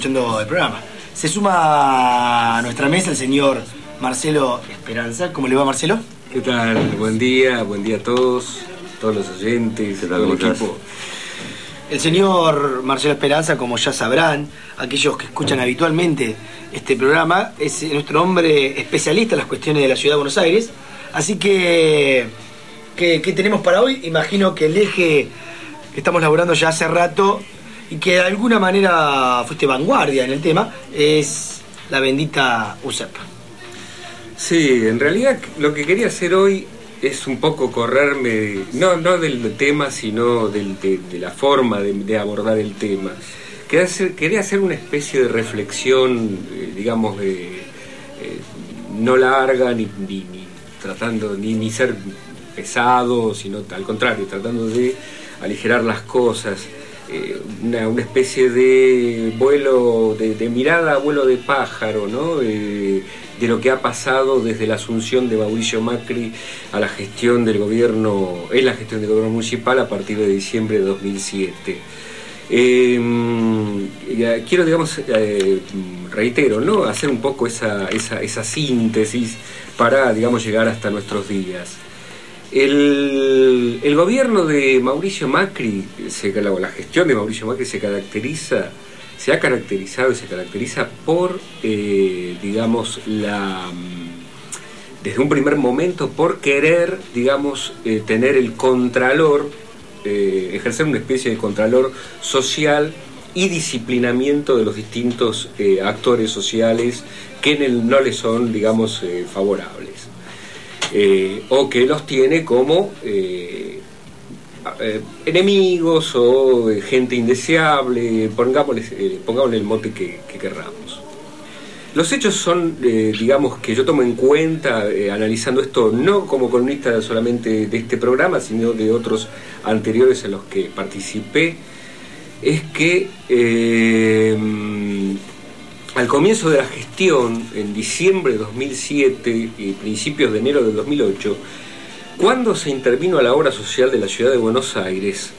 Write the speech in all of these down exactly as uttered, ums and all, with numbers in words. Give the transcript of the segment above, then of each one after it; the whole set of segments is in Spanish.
escuchando el programa. Se suma a nuestra mesa el señor Marcelo Esperanza. ¿Cómo le va, Marcelo? ¿Qué tal? Buen día, buen día a todos, todos los oyentes, todo el equipo. El señor Marcelo Esperanza, como ya sabrán, aquellos que escuchan habitualmente este programa, es nuestro hombre especialista en las cuestiones de la Ciudad de Buenos Aires. Así que, ¿qué, qué tenemos para hoy? Imagino que el eje que estamos laburando ya hace rato y que de alguna manera fuiste vanguardia en el tema, es la bendita U C E P. Sí, en realidad lo que quería hacer hoy es un poco correrme, no, no del tema, sino del, de, de la forma de, de abordar el tema. Quería hacer, quería hacer una especie de reflexión, eh, digamos, de, eh, no larga, ni, ni, ni tratando, ni, ni ser pesado, sino al contrario, tratando de aligerar las cosas. Eh, una, una especie de vuelo, de, de mirada a vuelo de pájaro, ¿no? Eh, de lo que ha pasado desde la asunción de Mauricio Macri a la gestión del gobierno, en la gestión del gobierno municipal a partir de diciembre de dos mil siete. Eh, quiero, digamos, eh, reitero, ¿no? Hacer un poco esa, esa, esa síntesis para, digamos, llegar hasta nuestros días. El, el gobierno de Mauricio Macri, se, la, la gestión de Mauricio Macri se caracteriza, se ha caracterizado y se caracteriza por, eh, digamos, la, desde un primer momento, por querer, digamos, eh, tener el contralor, eh, ejercer una especie de contralor social y disciplinamiento de los distintos eh, actores sociales que en el, no le son, digamos, eh, favorables. Eh, o que los tiene como eh, eh, enemigos o eh, gente indeseable, pongámosle, eh, pongámosle el mote que, que querramos. Los hechos son, eh, digamos, que yo tomo en cuenta, eh, analizando esto no como columnista solamente de este programa, sino de otros anteriores en los que participé, es que eh, al comienzo de la gestión, en diciembre de dos mil siete y principios de enero de dos mil ocho, cuando se intervino a la obra social de la Ciudad de Buenos Aires,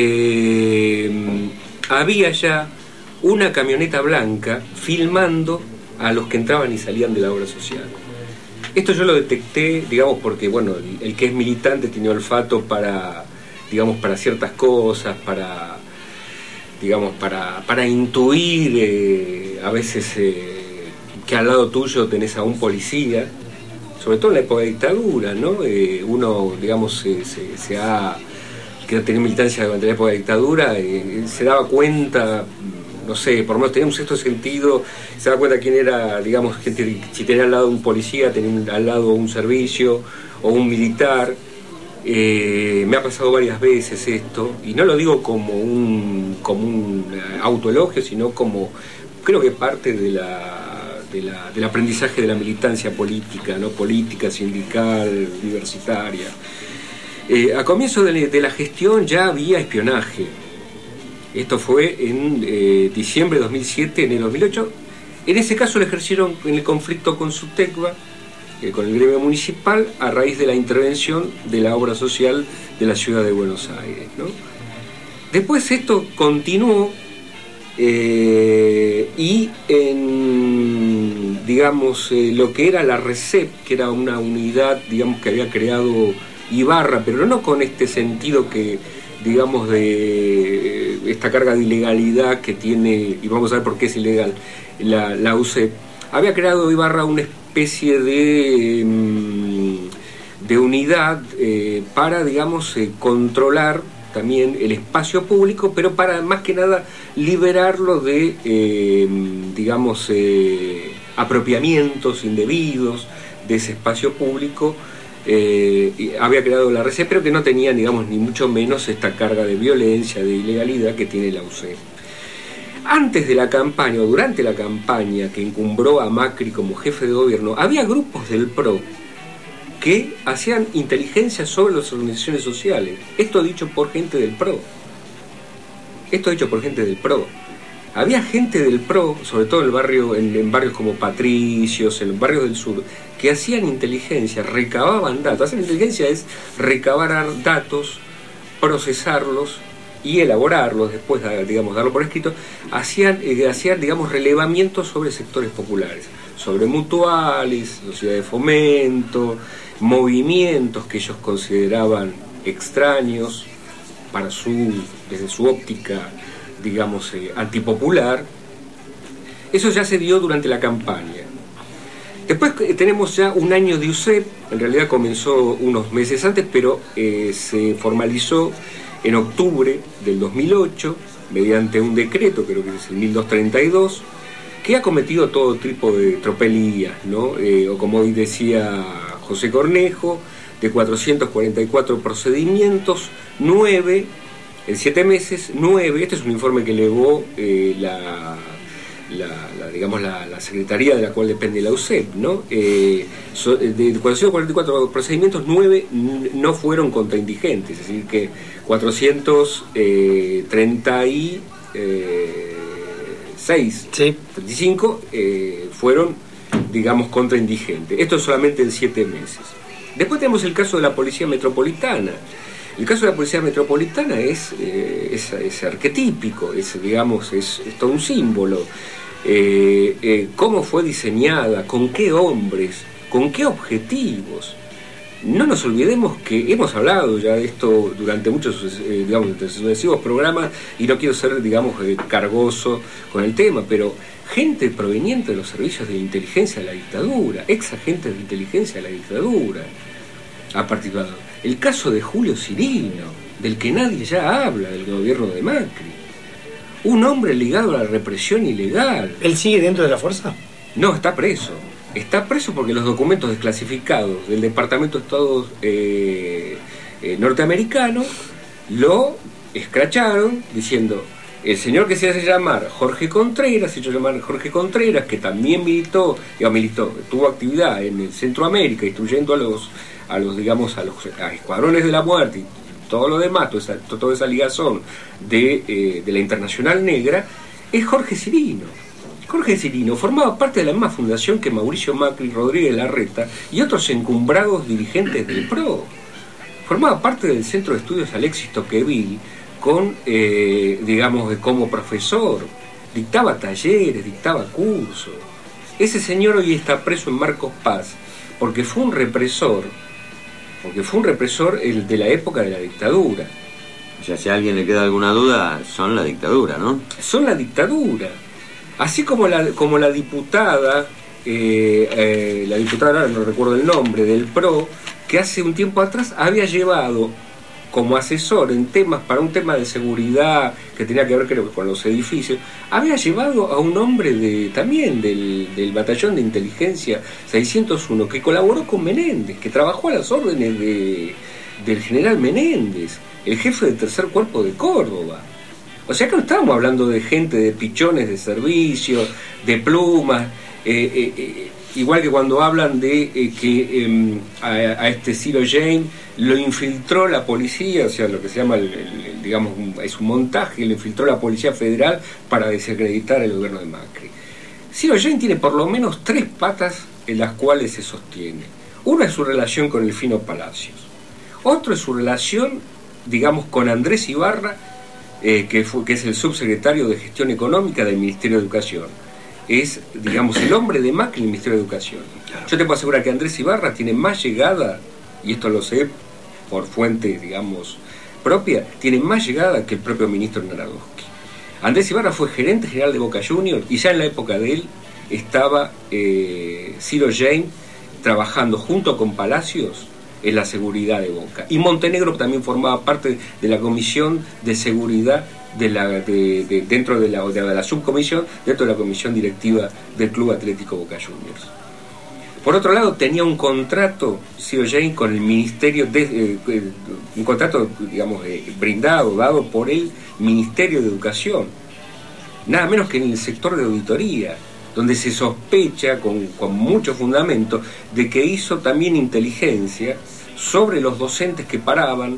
eh, había ya una camioneta blanca filmando a los que entraban y salían de la obra social. Esto yo lo detecté, digamos, porque bueno, el, el que es militante tiene olfato para, digamos, para ciertas cosas, para... digamos, para, para intuir eh, a veces eh, que al lado tuyo tenés a un policía, sobre todo en la época de dictadura, ¿no? Eh, uno, digamos, eh, se, se ha, que ha tenido militancia durante la época de dictadura, eh, se daba cuenta, no sé, por lo menos tenía un sexto sentido, se daba cuenta quién era, digamos, gente, si tenía al lado un policía, tenía al lado un servicio o un militar. Eh, me ha pasado varias veces esto, y no lo digo como un, como un autoelogio, sino como, creo que parte de la, de la, del aprendizaje de la militancia política, ¿no? Política, sindical, universitaria. Eh, a comienzo de, de la gestión ya había espionaje. Esto fue en eh, diciembre de dos mil siete, enero de dos mil ocho. En ese caso lo ejercieron en el conflicto con Subtecba, con el gremio municipal, a raíz de la intervención de la obra social de la Ciudad de Buenos Aires, ¿no? Después esto continuó eh, y en, digamos, eh, lo que era la RECEP, que era una unidad, digamos, que había creado Ibarra, pero no con este sentido que, digamos, de esta carga de ilegalidad que tiene, y vamos a ver por qué es ilegal, la, la U C E P. Había creado Ibarra una especie de, de unidad eh, para, digamos, eh, controlar también el espacio público, pero para, más que nada, liberarlo de, eh, digamos, eh, apropiamientos indebidos de ese espacio público. Eh, había creado la RECEP, pero que no tenía, digamos, ni mucho menos esta carga de violencia, de ilegalidad que tiene la U C E P. Antes de la campaña, o durante la campaña que encumbró a Macri como jefe de gobierno, había grupos del P R O que hacían inteligencia sobre las organizaciones sociales. Esto dicho por gente del P R O. Esto dicho por gente del P R O. Había gente del P R O, sobre todo en, el barrio, en, en barrios como Patricios, en los barrios del sur, que hacían inteligencia, recababan datos. Hacer inteligencia es recabar datos, procesarlos y elaborarlos, después, digamos, darlo por escrito, hacían, eh, hacían, digamos, relevamientos sobre sectores populares, sobre mutuales, sociedades de fomento, movimientos que ellos consideraban extraños para su, desde su óptica, digamos, eh, antipopular. Eso ya se dio durante la campaña. Después eh, tenemos ya un año de U C E P, en realidad comenzó unos meses antes, pero eh, se formalizó en octubre del dos mil ocho, mediante un decreto, creo que es el mil doscientos treinta y dos, que ha cometido todo tipo de tropelías, ¿no? Eh, o como hoy decía José Cornejo, de cuatrocientos cuarenta y cuatro procedimientos, nueve, en siete meses, nueve, este es un informe que elevó eh, la, la, la, digamos, la, la secretaría de la cual depende la U C E P, ¿no? Eh, so, de cuatrocientos cuarenta y cuatro procedimientos, nueve no fueron contra indigentes, es decir que cuatrocientos treinta y seis, sí. treinta y cinco eh, fueron, digamos, contra indigentes. Esto es solamente en siete meses. Después tenemos el caso de la Policía Metropolitana. El caso de la Policía Metropolitana es, eh, es, es arquetípico, es, digamos, es, es todo un símbolo. Eh, eh, ¿Cómo fue diseñada? ¿Con qué hombres? ¿Con qué objetivos? No nos olvidemos que hemos hablado ya de esto durante muchos, eh, digamos, sucesivos programas, y no quiero ser, digamos, eh, cargoso con el tema, pero gente proveniente de los servicios de inteligencia de la dictadura, ex agentes de inteligencia de la dictadura, ha participado. El caso de Julio Cirino, del que nadie ya habla, del gobierno de Macri. Un hombre ligado a la represión ilegal. ¿Él sigue dentro de la fuerza? No, está preso. Está preso porque los documentos desclasificados del Departamento de Estado eh, eh, norteamericano lo escracharon diciendo: el señor que se hace llamar Jorge Contreras, se hizo llamar Jorge Contreras, que también militó, digamos, militó, tuvo actividad en el Centroamérica, instruyendo a los, a los digamos, a los a escuadrones de la muerte y todo lo demás, toda esa, toda esa ligazón de, eh, de la Internacional Negra, es Jorge Cirino. Jorge Cirino formaba parte de la misma fundación que Mauricio Macri, Rodríguez Larreta y otros encumbrados dirigentes del P R O. Formaba parte del Centro de Estudios Alexis Tocqueville, con, eh, digamos, como profesor, dictaba talleres, dictaba cursos. Ese señor hoy está preso en Marcos Paz porque fue un represor, porque fue un represor el de la época de la dictadura. O sea, si a alguien le queda alguna duda, son la dictadura, ¿no? Son la dictadura. Así como la, como la diputada, eh, eh, la diputada, no recuerdo el nombre, del P R O, que hace un tiempo atrás había llevado como asesor en temas, para un tema de seguridad que tenía que ver, creo que con los edificios, había llevado a un hombre de también del, del batallón de inteligencia seiscientos uno, que colaboró con Menéndez, que trabajó a las órdenes de, del general Menéndez, el jefe del tercer cuerpo de Córdoba. O sea que no estábamos hablando de gente, de pichones de servicio, de plumas, eh, eh, eh, igual que cuando hablan de eh, que eh, a, a este Ciro James lo infiltró la policía, o sea, lo que se llama, el, el, el, digamos, un, es un montaje, lo infiltró la Policía Federal para desacreditar el gobierno de Macri. Ciro James tiene por lo menos tres patas en las cuales se sostiene. Una es su relación con el Fino Palacios. Otro es su relación, digamos, con Andrés Ibarra, eh, que, fue, que es el subsecretario de Gestión Económica del Ministerio de Educación. Es, digamos, el hombre de Macri en el Ministerio de Educación. Yo te puedo asegurar que Andrés Ibarra tiene más llegada, y esto lo sé por fuente, digamos, propia, tiene más llegada que el propio ministro Narodowski. Andrés Ibarra fue gerente general de Boca Juniors, y ya en la época de él estaba eh, Ciro James trabajando junto con Palacios en la seguridad de Boca. Y Montenegro también formaba parte de la comisión de seguridad de la, de, de, dentro de la, de la subcomisión, dentro de la comisión directiva del Club Atlético Boca Juniors. Por otro lado, tenía un contrato, Ciro James, con el Ministerio, de, eh, un contrato, digamos, eh, brindado, dado por el Ministerio de Educación, nada menos que en el sector de auditoría, donde se sospecha con, con mucho fundamento de que hizo también inteligencia sobre los docentes que paraban,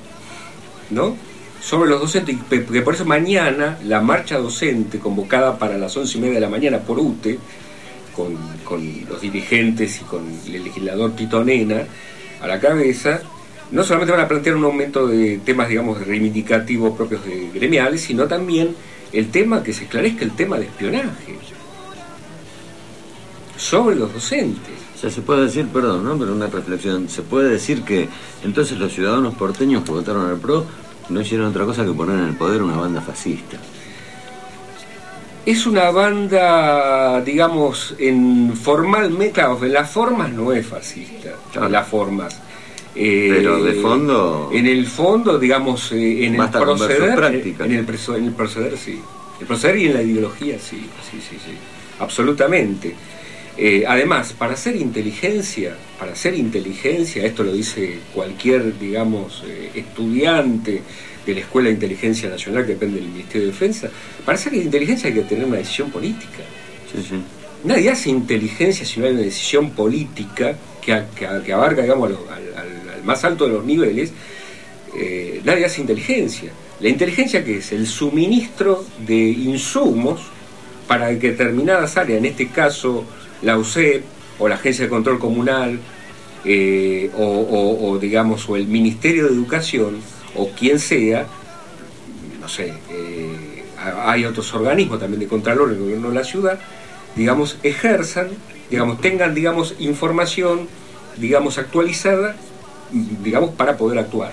¿no? Sobre los docentes, que por eso mañana la marcha docente convocada para las once y media de la mañana por U T E, con, con los dirigentes y con el legislador Tito Nena a la cabeza, no solamente van a plantear un aumento de temas, digamos, reivindicativos propios de gremiales, sino también el tema, que se esclarezca el tema de espionaje sobre los docentes. O sea, se puede decir, perdón, ¿no? Pero una reflexión, se puede decir que entonces los ciudadanos porteños que votaron al P R O no hicieron otra cosa que poner en el poder una banda fascista. Es una banda, digamos, en formalmente, claro, en las formas no es fascista, claro. En las formas. Eh, Pero de fondo... En el fondo, digamos, eh, en, el proceder, práctica. en, el preso, en el proceder, sí. El proceder y en la ideología, sí, sí, sí, sí. Absolutamente. Eh, además, para hacer inteligencia, para hacer inteligencia, esto lo dice cualquier, digamos, eh, estudiante de la Escuela de Inteligencia Nacional, que depende del Ministerio de Defensa, para hacer inteligencia hay que tener una decisión política. Sí, sí. Nadie hace inteligencia si no hay una decisión política que, que, que abarca, digamos, al, al, al más alto de los niveles. Eh, nadie hace inteligencia. La inteligencia, ¿qué es? El suministro de insumos para que determinadas áreas, en este caso la U C E P o la Agencia de Control Comunal, eh, o, o, o digamos, o el Ministerio de Educación, o quien sea, no sé, eh, hay otros organismos también de Contralor, el gobierno de la ciudad, digamos, ejerzan, digamos, tengan, digamos, información, digamos, actualizada, digamos, para poder actuar.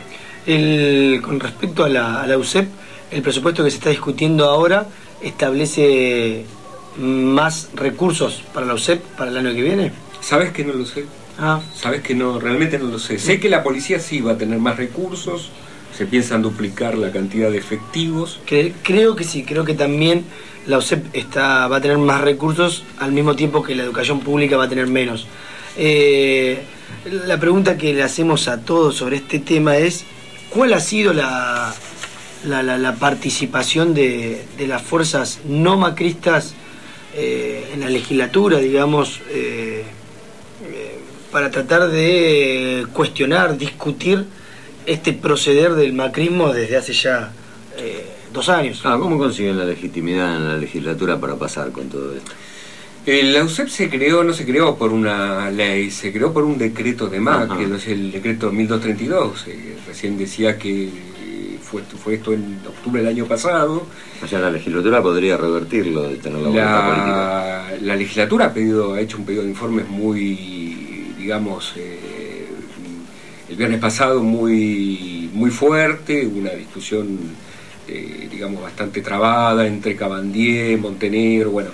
El, con respecto a la, a la U C E P, el presupuesto que se está discutiendo ahora establece más recursos para la U C E P para el año que viene. ¿Sabes que no lo sé? Ah. ¿Sabes que no? Realmente no lo sé. Sé que la policía sí va a tener más recursos, se piensan duplicar la cantidad de efectivos. Cre creo que sí, creo que también la U C E P está, va a tener más recursos al mismo tiempo que la educación pública va a tener menos. Eh, la pregunta que le hacemos a todos sobre este tema es: ¿cuál ha sido la, la, la, la participación de, de las fuerzas no macristas eh, en la legislatura, digamos, eh, eh, para tratar de cuestionar, discutir este proceder del macrismo desde hace ya eh, dos años? Ah, ¿cómo consiguen la legitimidad en la legislatura para pasar con todo esto? Eh, la U C E P se creó, no se creó por una ley, se creó por un decreto de M A C, que es el decreto mil doscientos treinta y dos, eh, recién decía que fue, fue esto en octubre del año pasado. O sea, la legislatura podría revertirlo, de tener la voluntad política. La legislatura ha, pedido, ha hecho un pedido de informes muy, digamos, eh, el viernes pasado muy, muy fuerte, una discusión, eh, digamos, bastante trabada entre Cabandier, Montenegro, bueno.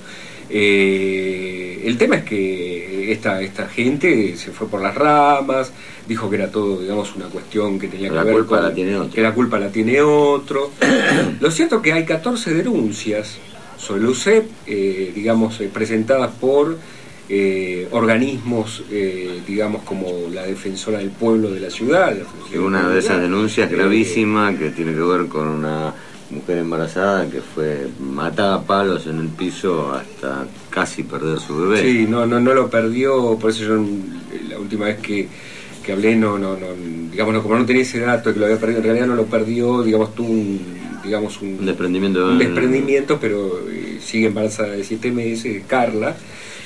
Eh, el tema es que esta, esta gente se fue por las ramas, dijo que era todo, digamos, una cuestión que tenía que la ver culpa con la tiene otro. que la culpa la tiene otro. Lo cierto es que hay catorce denuncias sobre la U C E P, eh, digamos, eh, presentadas por eh, organismos, eh, digamos, como la Defensora del Pueblo de la ciudad. Y una de esas denuncias gravísima eh, que tiene que ver con una mujer embarazada que fue matada a palos en el piso hasta casi perder su bebé. Sí, no, no, no lo perdió, por eso yo la última vez que, que hablé, no, no, no, digamos, no, como no tenía ese dato de que lo había perdido, en realidad no lo perdió, digamos, tuvo un, digamos, un, un desprendimiento, un desprendimiento, pero eh, sigue embarazada de siete meses, Carla,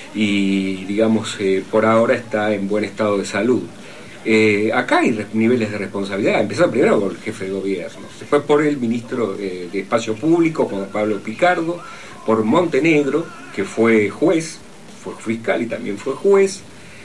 y digamos, eh, por ahora está en buen estado de salud. Eh, acá hay niveles de responsabilidad, empezando primero por el jefe de gobierno, después por el ministro eh, de Espacio Público, Juan Pablo Picardo, por Montenegro, que fue juez, fue fiscal y también fue juez,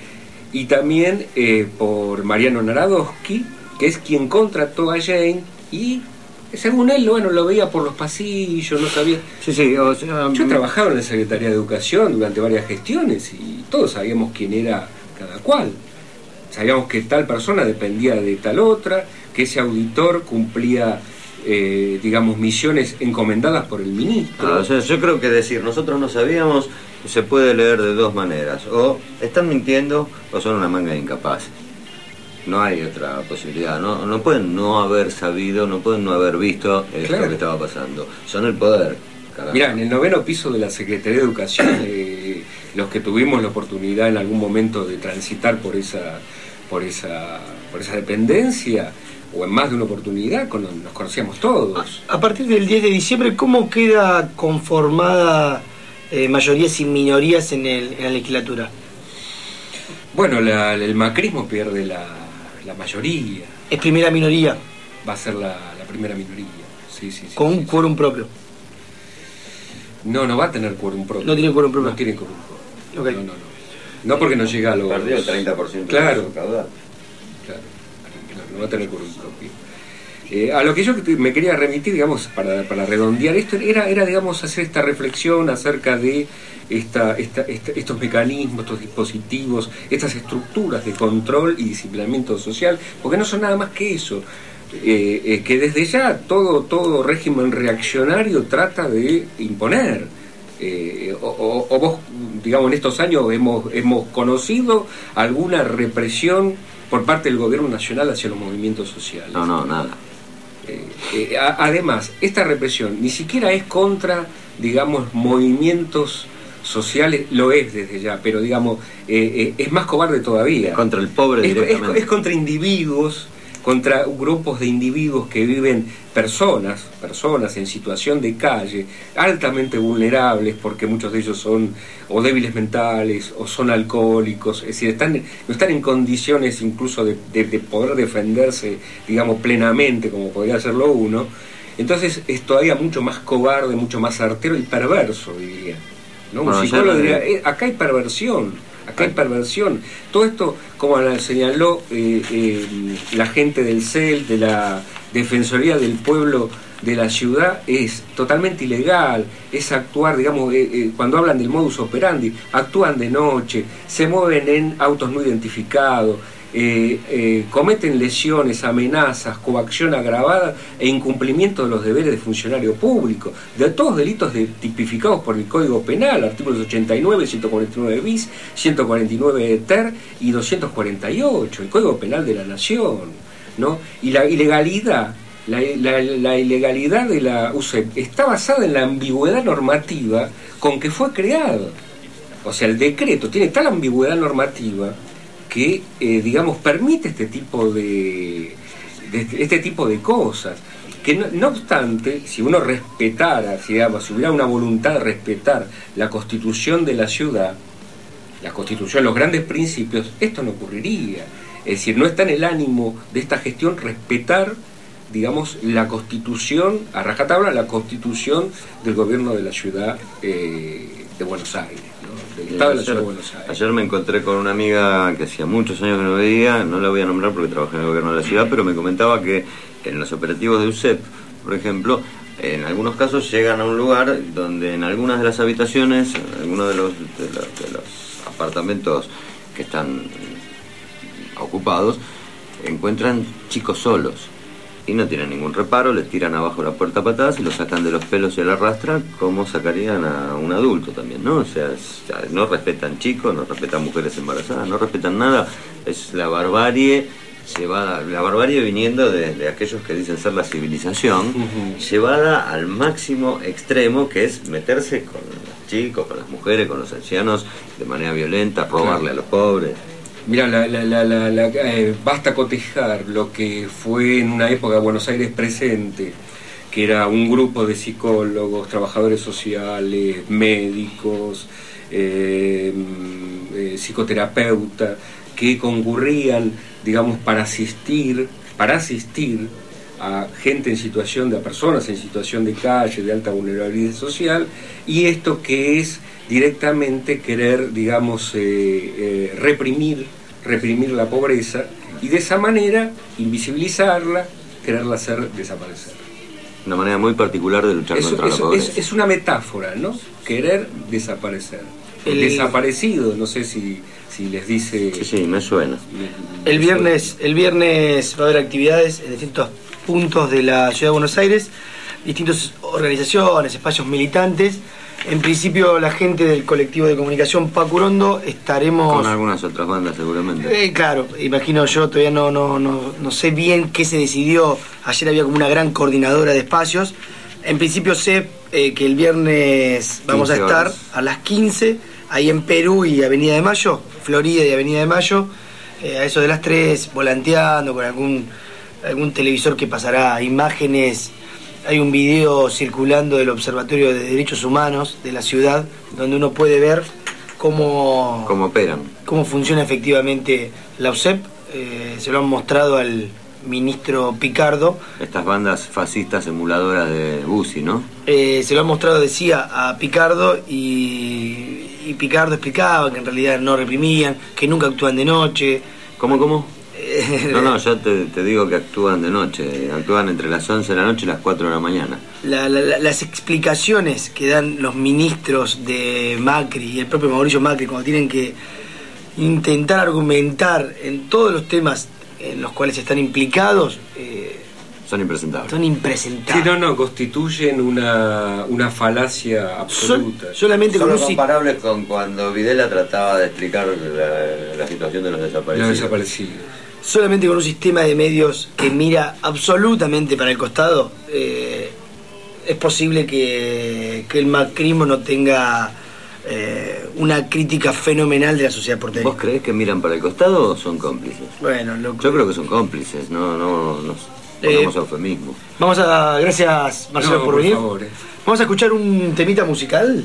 y también eh, por Mariano Narodowski, que es quien contrató a Jane, y según él, bueno, lo veía por los pasillos, no sabía. Sí, sí, o sea, yo he trabajado en la Secretaría de Educación durante varias gestiones y todos sabíamos quién era cada cual. Sabíamos que tal persona dependía de tal otra, que ese auditor cumplía, eh, digamos, misiones encomendadas por el ministro. Ah, o sea, yo creo que decir, nosotros no sabíamos, se puede leer de dos maneras. O están mintiendo o son una manga de incapaces. No hay otra posibilidad. No, no pueden no haber sabido, no pueden no haber visto esto Claro. que estaba pasando. Son el poder. Caramba. Mirá, en el noveno piso de la Secretaría de Educación, eh, los que tuvimos la oportunidad en algún momento de transitar por esa, por esa, por esa dependencia, o en más de una oportunidad, con, nos conocíamos todos. A, a partir del diez de diciembre, ¿cómo queda conformada eh, mayorías y minorías en, el, en la legislatura? Bueno, la, el macrismo pierde la, la mayoría. Es primera minoría. Va a ser la, la primera minoría. Sí, sí, sí, con sí, un quórum sí. propio. No, no va a tener quórum propio. No tiene quórum propio. No tiene quórum propio. Okay. No, no, no. No porque no llega a los... Perdió el treinta por ciento claro, de su caudal. Claro, claro, no va a tener quórum propio. Eh, a lo que yo me quería remitir, digamos, para, para redondear esto, era, era, digamos, hacer esta reflexión acerca de esta, esta, esta, estos mecanismos, estos dispositivos, estas estructuras de control y disciplinamiento social, porque no son nada más que eso. Eh, eh, que desde ya todo, todo régimen reaccionario trata de imponer. Eh, o, o, o vos, digamos, en estos años hemos, hemos conocido alguna represión por parte del gobierno nacional hacia los movimientos sociales. No, no, nada. Eh, eh, a, además, esta represión ni siquiera es contra, digamos, movimientos sociales, lo es desde ya, pero digamos, eh, eh, es más cobarde todavía. Contra el pobre es, directamente. Es, es contra individuos, contra grupos de individuos que viven, personas, personas en situación de calle, altamente vulnerables, porque muchos de ellos son o débiles mentales, o son alcohólicos, es decir, están, no están en condiciones incluso de, de, de poder defenderse, digamos, plenamente, como podría hacerlo uno. Entonces es todavía mucho más cobarde, mucho más artero y perverso, diría, ¿no? Un Bueno, psicólogo ya, diría, eh, acá hay perversión, acá hay perversión. Todo esto, como señaló eh, eh, la gente del C E L, de la Defensoría del Pueblo de la ciudad, es totalmente ilegal, es actuar, digamos, eh, eh, cuando hablan del modus operandi, actúan de noche, se mueven en autos no identificados, eh, eh, cometen lesiones, amenazas, coacción agravada e incumplimiento de los deberes de funcionario público, de todos delitos de, tipificados por el Código Penal, artículos ochenta y nueve, ciento cuarenta y nueve bis, ciento cuarenta y nueve ter y doscientos cuarenta y ocho, el Código Penal de la Nación, ¿no? Y la ilegalidad, la, la, la ilegalidad de la U C E P está basada en la ambigüedad normativa con que fue creado. O sea, el decreto tiene tal ambigüedad normativa que, eh, digamos, permite este tipo de, de este tipo de cosas. Que no, no obstante, si uno respetara, si, digamos, si hubiera una voluntad de respetar la Constitución de la ciudad, la Constitución, los grandes principios, esto no ocurriría. Es decir, no está en el ánimo de esta gestión respetar, digamos, la Constitución, a rajatabla, la Constitución del gobierno de la ciudad eh, de Buenos Aires, ¿no? Del Estado de la ciudad de Buenos Aires. Ayer me encontré con una amiga que hacía muchos años que no veía, no la voy a nombrar porque trabaja en el gobierno de la ciudad, pero me comentaba que en los operativos de U C E P, por ejemplo, en algunos casos llegan a un lugar donde en algunas de las habitaciones, en algunos de los, de los, de los apartamentos que están ocupados, encuentran chicos solos y no tienen ningún reparo, les tiran abajo la puerta a patadas y los sacan de los pelos y a la rastra como sacarían a un adulto también, ¿no? O sea, no respetan chicos, no respetan mujeres embarazadas, no respetan nada, es la barbarie llevada, la barbarie viniendo de, de aquellos que dicen ser la civilización, uh-huh. llevada al máximo extremo, que es meterse con los chicos, con las mujeres, con los ancianos de manera violenta, robarle a los pobres. Mira, la, la, la, la, la, eh, basta cotejar lo que fue en una época Buenos Aires presente, que era un grupo de psicólogos, trabajadores sociales, médicos, eh, eh, psicoterapeutas, que concurrían, digamos, para asistir, para asistir a gente en situación de, a personas en situación de calle, de alta vulnerabilidad social, y esto que es directamente querer, digamos, eh, eh, reprimir, reprimir la pobreza y de esa manera invisibilizarla, quererla hacer desaparecer. Una manera muy particular de luchar eso, contra eso, la pobreza. Es, es una metáfora, ¿no? Querer desaparecer. El desaparecido, no sé si, si les dice... Sí, sí, me suena. El viernes, el viernes va a haber actividades en distintos puntos de la ciudad de Buenos Aires, distintas organizaciones, espacios militantes. En principio la gente del colectivo de comunicación Pacurondo estaremos... Con algunas otras bandas seguramente. Eh, claro, imagino yo, todavía no, no, no, no sé bien qué se decidió. Ayer había como una gran coordinadora de espacios. En principio sé eh, que el viernes vamos a estar horas. A las quince, ahí en Perú y Avenida de Mayo, Florida y Avenida de Mayo, eh, a eso de las tres, volanteando con algún, algún televisor que pasará imágenes. Hay un video circulando del Observatorio de Derechos Humanos de la ciudad, donde uno puede ver cómo, cómo operan, cómo funciona efectivamente la U C E P. Eh, se lo han mostrado al ministro Picardo. Estas bandas fascistas emuladoras de Bussi, ¿no? Eh, se lo ha mostrado, decía, a Picardo y, y Picardo explicaba que en realidad no reprimían, que nunca actúan de noche. ¿Cómo, cómo? No, no, yo te, te digo que actúan de noche, actúan entre las once de la noche y las cuatro de la mañana. La, la, las explicaciones que dan los ministros de Macri y el propio Mauricio Macri cuando tienen que intentar argumentar en todos los temas en los cuales están implicados, eh, son impresentables. Son impresentables. Sí, no, no, constituyen una, una falacia absoluta. Sol, solamente son con un comparables con cuando Videla trataba de explicar la, la situación de los desaparecidos. Los desaparecidos. Solamente con un sistema de medios que mira absolutamente para el costado, eh, es posible que, que el macrismo no tenga eh, una crítica fenomenal de la sociedad porteña. ¿Vos creés que miran para el costado o son cómplices? Bueno, lo... yo creo que son cómplices, no, no, no pongamos eh, eufemismo. Vamos a, gracias Marcelo no, por, por venir. Favor, eh. Vamos a escuchar un temita musical.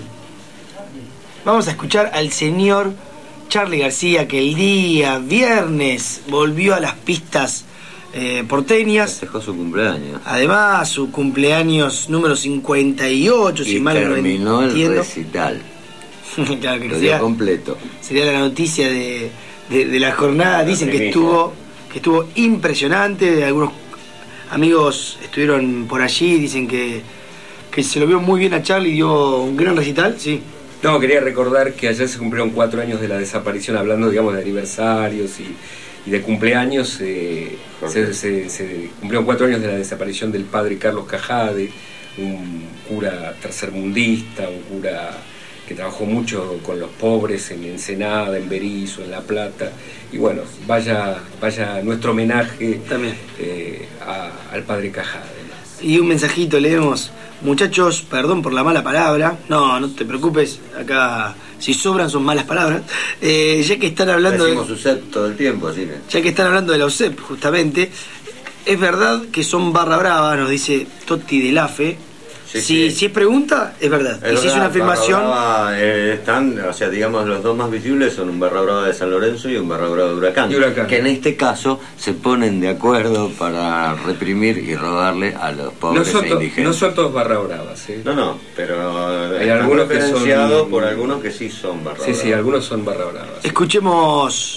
Vamos a escuchar al señor Charly García, que el día viernes volvió a las pistas eh, porteñas. Festejó su cumpleaños. Además, su cumpleaños número cincuenta y ocho, si mal no entiendo. Terminó el recital. Claro que lo sería, dio completo. Sería la noticia de, de, de la jornada. Dicen que estuvo, que estuvo impresionante. Algunos amigos estuvieron por allí, dicen que, que se lo vio muy bien a Charly, dio un gran recital, sí. No, quería recordar que ayer se cumplieron cuatro años de la desaparición, hablando, digamos, de aniversarios y, y de cumpleaños. Eh, se, se, se cumplieron cuatro años de la desaparición del padre Carlos Cajade, un cura tercermundista, un cura que trabajó mucho con los pobres en Ensenada, en Berisso, en La Plata. Y bueno, vaya, vaya nuestro homenaje también eh, a, al padre Cajade. Y un mensajito leemos. Muchachos, perdón por la mala palabra. No, no te preocupes. Acá, si sobran, son malas palabras. Eh, ya que están hablando Decimos de... U C E P todo el tiempo, así que... Ya que están hablando de la U C E P, justamente. Es verdad que son barra brava, nos dice Totti del A F E. Sí, si, sí. si es pregunta, es verdad. Es y si verdad, es una afirmación... Barra Brava, eh, están, o sea, digamos, los dos más visibles son un Barra Brava de San Lorenzo y un Barra Brava de Huracán, Huracán. Que en este caso se ponen de acuerdo para reprimir y robarle a los pobres no son e indigentes. No son todos barra bravas, ¿eh? No, no, pero hay algunos que son... por algunos que sí son Barra Sí, Brava. sí, algunos son barra bravas. Escuchemos